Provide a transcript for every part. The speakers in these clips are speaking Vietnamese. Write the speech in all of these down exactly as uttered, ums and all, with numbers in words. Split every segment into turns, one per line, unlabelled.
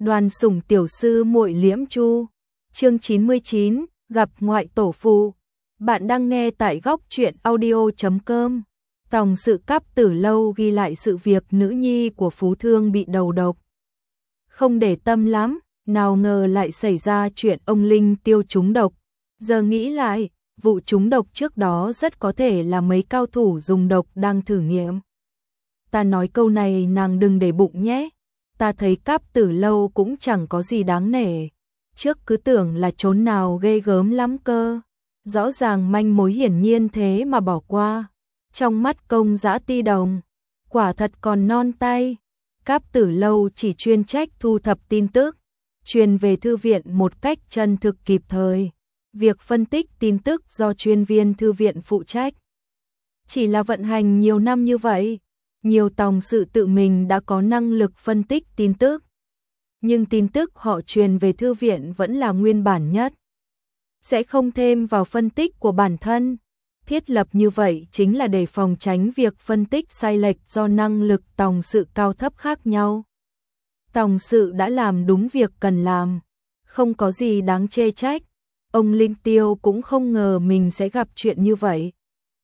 Đoàn Sủng tiểu sư muội Liễm Chu. Chương chín mươi chín, gặp ngoại tổ phụ. Bạn đang nghe tại góc truyện audio chấm com. Tòng Sự Cáp Tử Lâu ghi lại sự việc nữ nhi của phú thương bị đầu độc. Không để tâm lắm, nào ngờ lại xảy ra chuyện ông Linh Tiêu trúng độc. Giờ nghĩ lại, vụ trúng độc trước đó rất có thể là mấy cao thủ dùng độc đang thử nghiệm. Ta nói câu này nàng đừng để bụng nhé. Ta thấy Cáp Tử Lâu cũng chẳng có gì đáng nể. Trước cứ tưởng là chốn nào ghê gớm lắm cơ. Rõ ràng manh mối hiển nhiên thế mà bỏ qua. Trong mắt Công Dã Ti Đồng, quả thật còn non tay. Cáp Tử Lâu chỉ chuyên trách thu thập tin tức, truyền về thư viện một cách chân thực kịp thời. Việc phân tích tin tức do chuyên viên thư viện phụ trách. Chỉ là vận hành nhiều năm như vậy, nhiều tòng sự tự mình đã có năng lực phân tích tin tức. Nhưng tin tức họ truyền về thư viện vẫn là nguyên bản nhất. Sẽ không thêm vào phân tích của bản thân. Thiết lập như vậy chính là để phòng tránh việc phân tích sai lệch do năng lực tòng sự cao thấp khác nhau. Tòng sự đã làm đúng việc cần làm, không có gì đáng chê trách. Ông Linh Tiêu cũng không ngờ mình sẽ gặp chuyện như vậy.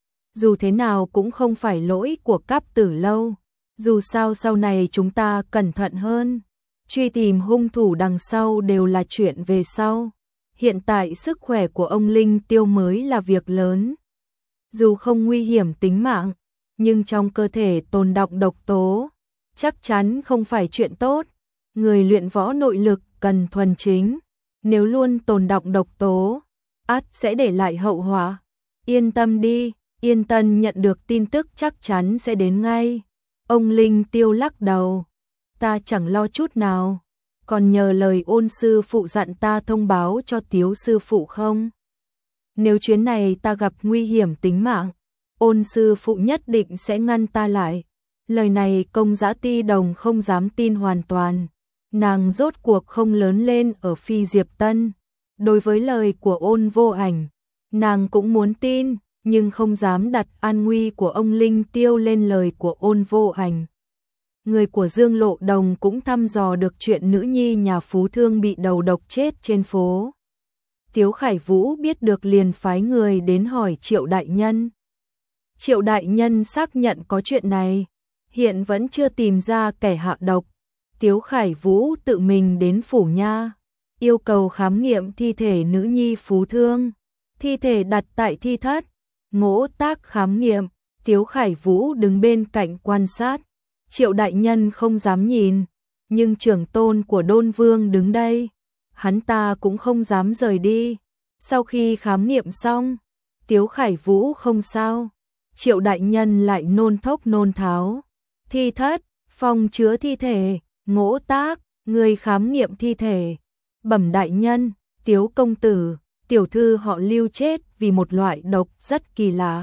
Dù thế nào cũng không phải lỗi của Cáp Tử Lâu. Dù sao sau này chúng ta cẩn thận hơn. Truy tìm hung thủ đằng sau đều là chuyện về sau. Hiện tại sức khỏe của ông Linh Tiêu mới là việc lớn. Dù không nguy hiểm tính mạng, nhưng trong cơ thể tồn đọng độc tố, chắc chắn không phải chuyện tốt. Người luyện võ nội lực cần thuần chính. Nếu luôn tồn đọng độc tố, ắt sẽ để lại hậu họa. Yên tâm đi, Yên Tân nhận được tin tức chắc chắn sẽ đến ngay. Ông Linh Tiêu lắc đầu. Ta chẳng lo chút nào. Còn nhờ lời Ôn sư phụ dặn ta thông báo cho Tiếu sư phụ không? Nếu chuyến này ta gặp nguy hiểm tính mạng, Ôn sư phụ nhất định sẽ ngăn ta lại. Lời này Công Dã Ti Đồng không dám tin hoàn toàn. Nàng rốt cuộc không lớn lên ở Phi Diệp Tân. Đối với lời của Ôn Vô Ảnh, nàng cũng muốn tin, nhưng không dám đặt an nguy của ông Linh Tiêu lên lời của Ôn Vô Ảnh. Người của Dương Lộ Đồng cũng thăm dò được chuyện nữ nhi nhà phú thương bị đầu độc chết trên phố. Tiếu Khải Vũ biết được liền phái người đến hỏi Triệu đại nhân. Triệu đại nhân xác nhận có chuyện này, hiện vẫn chưa tìm ra kẻ hạ độc. Tiếu Khải Vũ tự mình đến phủ nha, yêu cầu khám nghiệm thi thể nữ nhi phú thương. Thi thể đặt tại thi thất, Ngỗ Tác khám nghiệm. Tiếu Khải Vũ đứng bên cạnh quan sát. Triệu đại nhân không dám nhìn, nhưng trưởng tôn của Đôn Vương đứng đây, hắn ta cũng không dám rời đi. Sau khi khám nghiệm xong, Tiếu Khải Vũ không sao, Triệu đại nhân lại nôn thốc nôn tháo. Thi thất, phòng chứa thi thể, Ngỗ Tác, người khám nghiệm thi thể. Bẩm đại nhân, Tiếu công tử, tiểu thư họ Lưu chết vì một loại độc rất kỳ lạ.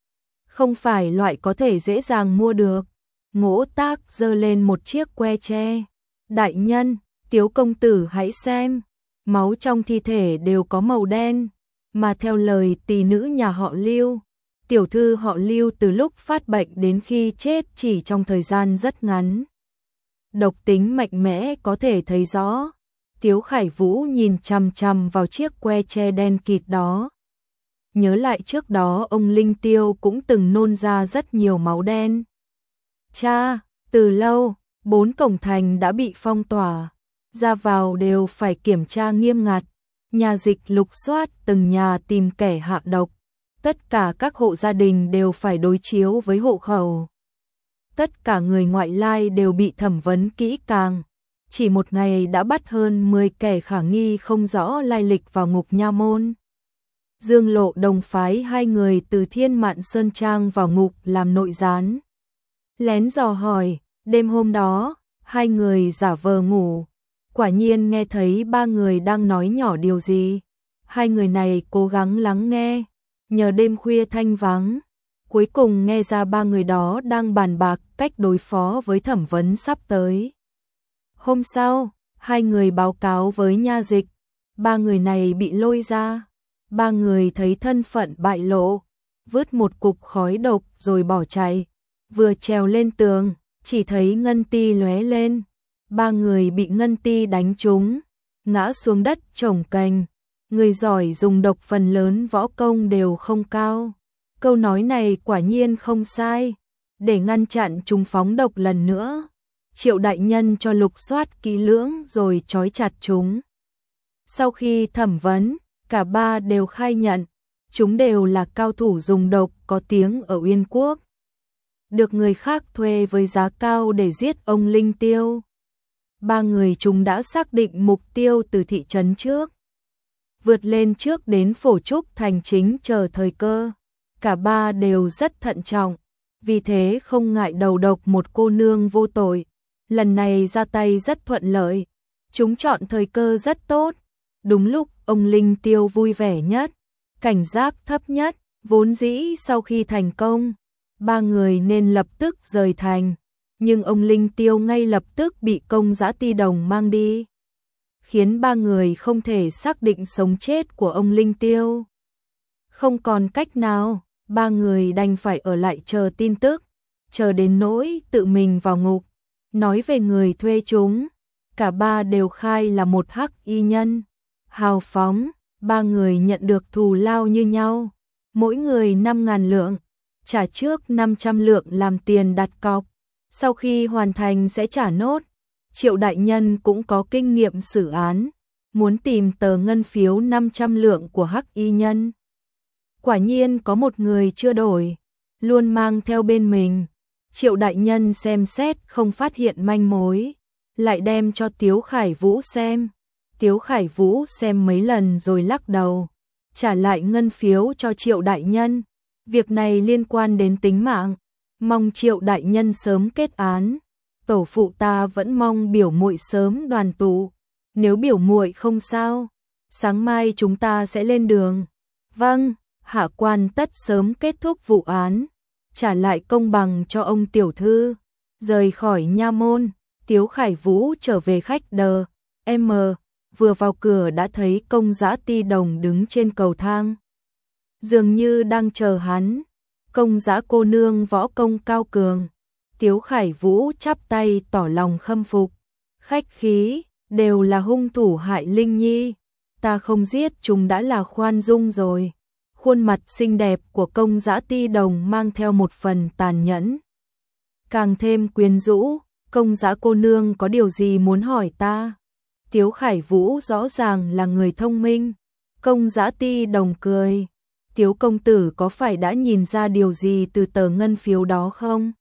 Không phải loại có thể dễ dàng mua được. Ngỗ Tác giơ lên một chiếc que tre. Đại nhân, Tiếu công tử hãy xem. Máu trong thi thể đều có màu đen. Mà theo lời tỷ nữ nhà họ Lưu, tiểu thư họ Lưu từ lúc phát bệnh đến khi chết chỉ trong thời gian rất ngắn. Độc tính mạnh mẽ có thể thấy rõ. Tiếu Khải Vũ nhìn chằm chằm vào chiếc que tre đen kịt đó. Nhớ lại trước đó ông Linh Tiêu cũng từng nôn ra rất nhiều máu đen. Cha, từ lâu, bốn cổng thành đã bị phong tỏa. Ra vào đều phải kiểm tra nghiêm ngặt. Nhà dịch lục soát từng nhà tìm kẻ hạ độc. Tất cả các hộ gia đình đều phải đối chiếu với hộ khẩu. Tất cả người ngoại lai đều bị thẩm vấn kỹ càng. Chỉ một ngày đã bắt hơn mười kẻ khả nghi không rõ lai lịch vào ngục nha môn. Dương Lộ Đồng phái hai người từ Thiên Mạn Sơn Trang vào ngục làm nội gián. Lén dò hỏi, đêm hôm đó, hai người giả vờ ngủ. Quả nhiên nghe thấy ba người đang nói nhỏ điều gì. Hai người này cố gắng lắng nghe, nhờ đêm khuya thanh vắng. Cuối cùng nghe ra ba người đó đang bàn bạc cách đối phó với thẩm vấn sắp tới. Hôm sau, hai người báo cáo với nha dịch. Ba người này bị lôi ra. Ba người thấy thân phận bại lộ, vứt một cục khói độc rồi bỏ chạy. Vừa trèo lên tường, chỉ thấy ngân ti lóe lên. ba người bị Ngân Ti đánh trúng, ngã xuống đất chồng kềnh. Người giỏi dùng độc phần lớn võ công đều không cao. Câu nói này quả nhiên không sai. Để ngăn chặn chúng phóng độc lần nữa, Triệu đại nhân cho lục soát kỹ lưỡng rồi trói chặt chúng. Sau khi thẩm vấn, cả ba đều khai nhận, chúng đều là cao thủ dùng độc có tiếng ở Uyên Quốc. Được người khác thuê với giá cao để giết ông Linh Tiêu. Ba người chúng đã xác định mục tiêu từ thị trấn trước. Vượt lên trước đến Phổ Trúc thành chính chờ thời cơ. Cả ba đều rất thận trọng, vì thế không ngại đầu độc một cô nương vô tội. Lần này ra tay rất thuận lợi, chúng chọn thời cơ rất tốt. Đúng lúc ông Linh Tiêu vui vẻ nhất, cảnh giác thấp nhất, vốn dĩ sau khi thành công, ba người nên lập tức rời thành. Nhưng ông Linh Tiêu ngay lập tức bị Công Giã Ti Đồng mang đi, khiến ba người không thể xác định sống chết của ông Linh Tiêu. Không còn cách nào, ba người đành phải ở lại chờ tin tức, chờ đến nỗi tự mình vào ngục. Nói về người thuê chúng, cả ba đều khai là một hắc y nhân, hào phóng. Ba người nhận được thù lao như nhau, mỗi người năm ngàn lượng, trả trước năm trăm lượng làm tiền đặt cọc, sau khi hoàn thành sẽ trả nốt. Triệu đại nhân cũng có kinh nghiệm xử án, muốn tìm tờ ngân phiếu năm trăm lượng của hắc y nhân. Quả nhiên có một người chưa đổi, luôn mang theo bên mình. Triệu đại nhân xem xét không phát hiện manh mối, lại đem cho Tiếu Khải Vũ xem. Tiếu Khải Vũ xem mấy lần rồi lắc đầu, trả lại ngân phiếu cho Triệu đại nhân. Việc này liên quan đến tính mạng, mong Triệu đại nhân sớm kết án. Tổ phụ ta vẫn mong biểu muội sớm đoàn tụ, nếu biểu muội không sao, sáng mai chúng ta sẽ lên đường. Vâng, hạ quan tất sớm kết thúc vụ án, trả lại công bằng cho ông tiểu thư. Rời khỏi nha môn, Tiếu Khải Vũ trở về khách đờ. M, vừa vào cửa đã thấy Công Giã Ti Đồng đứng trên cầu thang, dường như đang chờ hắn. Công Giã cô nương võ công cao cường. Tiếu Khải Vũ chắp tay tỏ lòng khâm phục. Khách khí, đều là hung thủ hại Linh Nhi, ta không giết chúng đã là khoan dung rồi. Khuôn mặt xinh đẹp của Công Giã Ti Đồng mang theo một phần tàn nhẫn, càng thêm quyến rũ. Công Giã cô nương có điều gì muốn hỏi ta? Tiếu Khải Vũ rõ ràng là người thông minh. Công Giã Ti Đồng cười. Tiếu công tử có phải đã nhìn ra điều gì từ tờ ngân phiếu đó không?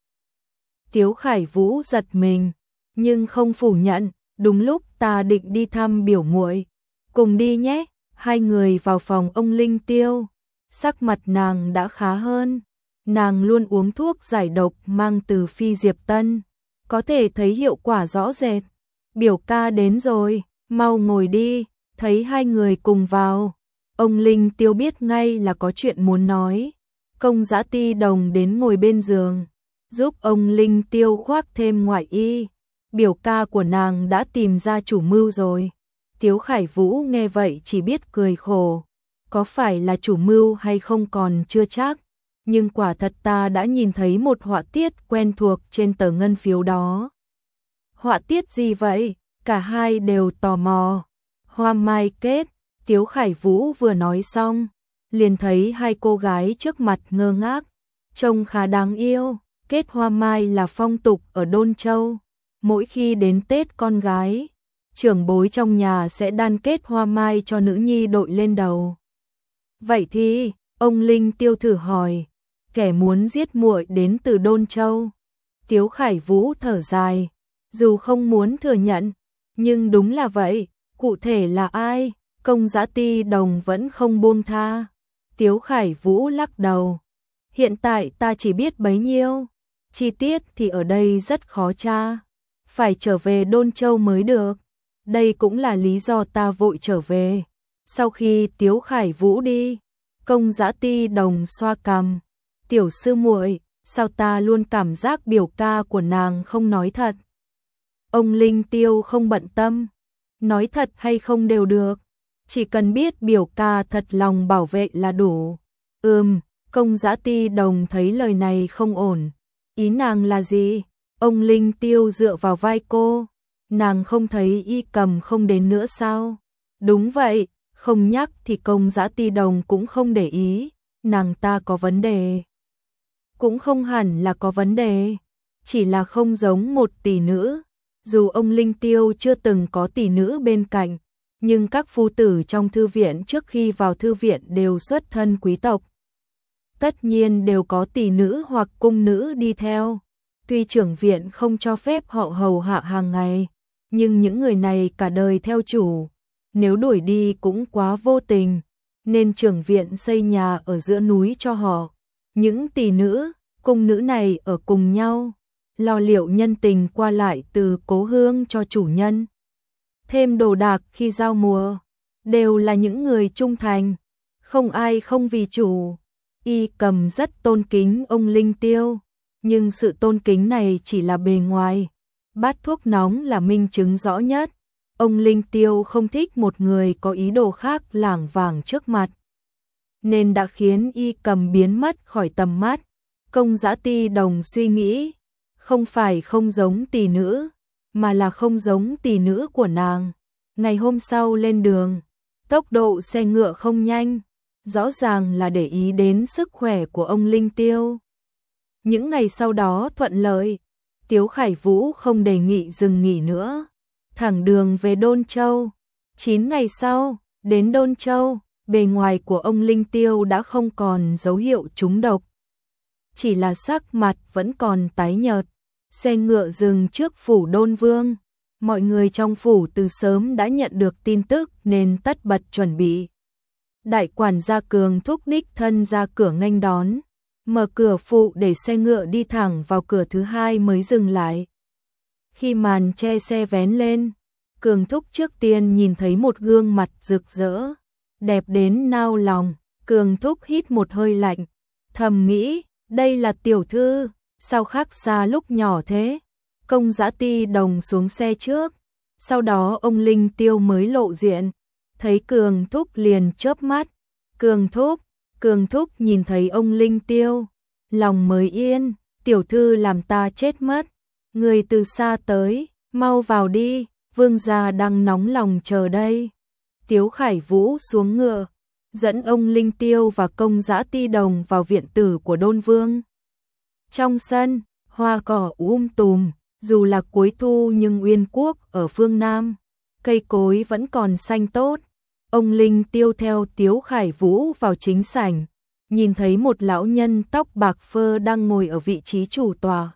Tiếu Khải Vũ giật mình, nhưng không phủ nhận. Đúng lúc ta định đi thăm biểu muội, cùng đi nhé. Hai người vào phòng ông Linh Tiêu, sắc mặt nàng đã khá hơn. Nàng luôn uống thuốc giải độc mang từ Phi Diệp Tân, có thể thấy hiệu quả rõ rệt. Biểu ca đến rồi, mau ngồi đi. Thấy hai người cùng vào, ông Linh Tiêu biết ngay là có chuyện muốn nói. Công Giã Ti Đồng đến ngồi bên giường, giúp ông Linh Tiêu khoác thêm ngoại y. Biểu ca của nàng đã tìm ra chủ mưu rồi. Tiếu Khải Vũ nghe vậy chỉ biết cười khổ. Có phải là chủ mưu hay không còn chưa chắc, nhưng quả thật ta đã nhìn thấy một họa tiết quen thuộc trên tờ ngân phiếu đó. Họa tiết gì vậy? Cả hai đều tò mò. Hoa mai kết. Tiếu Khải Vũ vừa nói xong, liền thấy hai cô gái trước mặt ngơ ngác, trông khá đáng yêu. Kết hoa mai là phong tục ở Đôn Châu. Mỗi khi đến Tết con gái, trưởng bối trong nhà sẽ đan kết hoa mai cho nữ nhi đội lên đầu. Vậy thì, ông Linh Tiêu thử hỏi, kẻ muốn giết muội đến từ Đôn Châu. Tiếu Khải Vũ thở dài, dù không muốn thừa nhận, nhưng đúng là vậy. Cụ thể là ai? Công Giã Ti Đồng vẫn không buông tha. Tiếu Khải Vũ lắc đầu, hiện tại ta chỉ biết bấy nhiêu, chi tiết thì ở đây rất khó tra, phải trở về Đôn Châu mới được. Đây cũng là lý do ta vội trở về. Sau khi Tiếu Khải Vũ đi, Công Giã Ti Đồng xoa cằm, tiểu sư muội, sao ta luôn cảm giác biểu ca của nàng không nói thật? Ông Linh Tiêu không bận tâm, nói thật hay không đều được, chỉ cần biết biểu ca thật lòng bảo vệ là đủ. Ừm, Công Giã Ti Đồng thấy lời này không ổn. Ý nàng là gì? Ông Linh Tiêu dựa vào vai cô, nàng không thấy Y Cầm không đến nữa sao? Đúng vậy, không nhắc thì Công Dã Ti Đồng cũng không để ý, nàng ta có vấn đề. Cũng không hẳn là có vấn đề, chỉ là không giống một tỷ nữ. Dù ông Linh Tiêu chưa từng có tỷ nữ bên cạnh, nhưng các phu tử trong thư viện trước khi vào thư viện đều xuất thân quý tộc. Tất nhiên đều có tỷ nữ hoặc cung nữ đi theo. Tuy trưởng viện không cho phép họ hầu hạ hàng ngày, nhưng những người này cả đời theo chủ, nếu đuổi đi cũng quá vô tình, nên trưởng viện xây nhà ở giữa núi cho họ. Những tỷ nữ, cung nữ này ở cùng nhau, lo liệu nhân tình qua lại từ cố hương cho chủ nhân. Thêm đồ đạc khi giao mùa, đều là những người trung thành, không ai không vì chủ. Y Cầm rất tôn kính ông Linh Tiêu, nhưng sự tôn kính này chỉ là bề ngoài. Bát thuốc nóng là minh chứng rõ nhất. Ông Linh Tiêu không thích một người có ý đồ khác lảng vảng trước mặt, nên đã khiến Y Cầm biến mất khỏi tầm mắt. Công Dã Ti Đồng suy nghĩ, không phải không giống tỷ nữ, mà là không giống tỷ nữ của nàng. Ngày hôm sau lên đường, tốc độ xe ngựa không nhanh, rõ ràng là để ý đến sức khỏe của ông Linh Tiêu. Những ngày sau đó thuận lợi, Tiếu Khải Vũ không đề nghị dừng nghỉ nữa, thẳng đường về Đôn Châu. Chín ngày sau, đến Đôn Châu, bề ngoài của ông Linh Tiêu đã không còn dấu hiệu trúng độc, chỉ là sắc mặt vẫn còn tái nhợt. Xe ngựa dừng trước phủ Đôn Vương, mọi người trong phủ từ sớm đã nhận được tin tức nên tất bật chuẩn bị. Đại quản gia Cường thúc đích thân ra cửa nghênh đón, mở cửa phụ để xe ngựa đi thẳng vào cửa thứ hai mới dừng lại. Khi màn che xe vén lên, Cường thúc trước tiên nhìn thấy một gương mặt rực rỡ, đẹp đến nao lòng. Cường thúc hít một hơi lạnh, thầm nghĩ, đây là tiểu thư, sao khác xa lúc nhỏ thế? Công Dã Ti Đồng xuống xe trước, sau đó ông Linh Tiêu mới lộ diện, thấy Cường thúc liền chớp mắt. Cường thúc, Cường thúc nhìn thấy ông Linh Tiêu, lòng mới yên, tiểu thư làm ta chết mất. Người từ xa tới, mau vào đi, vương gia đang nóng lòng chờ đây. Tiếu Khải Vũ xuống ngựa, dẫn ông Linh Tiêu và Công Dã Ti Đồng vào viện tử của Đôn Vương. Trong sân, hoa cỏ um tùm, dù là cuối thu nhưng Uyên Quốc ở phương Nam, cây cối vẫn còn xanh tốt. Ông Linh Tiêu theo Tiếu Khải Vũ vào chính sảnh, nhìn thấy một lão nhân tóc bạc phơ đang ngồi ở vị trí chủ tòa.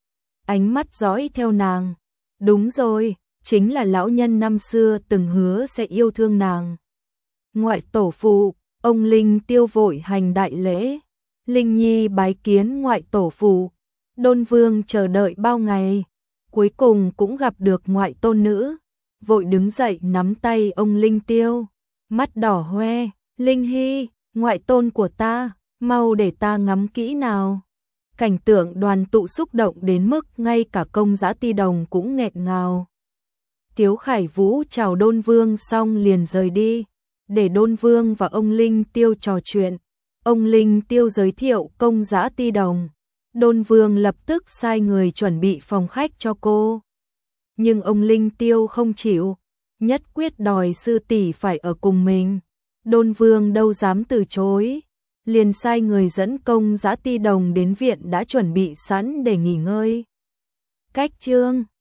Ánh mắt dõi theo nàng. Đúng rồi, chính là lão nhân năm xưa từng hứa sẽ yêu thương nàng. Ngoại tổ phụ, ông Linh Tiêu vội hành đại lễ. Linh Nhi bái kiến ngoại tổ phụ. Đôn Vương chờ đợi bao ngày, cuối cùng cũng gặp được ngoại tôn nữ, vội đứng dậy nắm tay ông Linh Tiêu, mắt đỏ hoe. Linh Hy, ngoại tôn của ta, mau để ta ngắm kỹ nào. Cảnh tượng đoàn tụ xúc động đến mức ngay cả Công Dã Ti Đồng cũng nghẹn ngào. Tiếu Khải Vũ chào Đôn Vương xong liền rời đi, để Đôn Vương và ông Linh Tiêu trò chuyện. Ông Linh Tiêu giới thiệu Công Dã Ti Đồng, Đôn Vương lập tức sai người chuẩn bị phòng khách cho cô. Nhưng ông Linh Tiêu không chịu, nhất quyết đòi sư tỷ phải ở cùng mình. Đôn Vương đâu dám từ chối, liền sai người dẫn Công Dã Ti Đồng đến viện đã chuẩn bị sẵn để nghỉ ngơi. Cách chương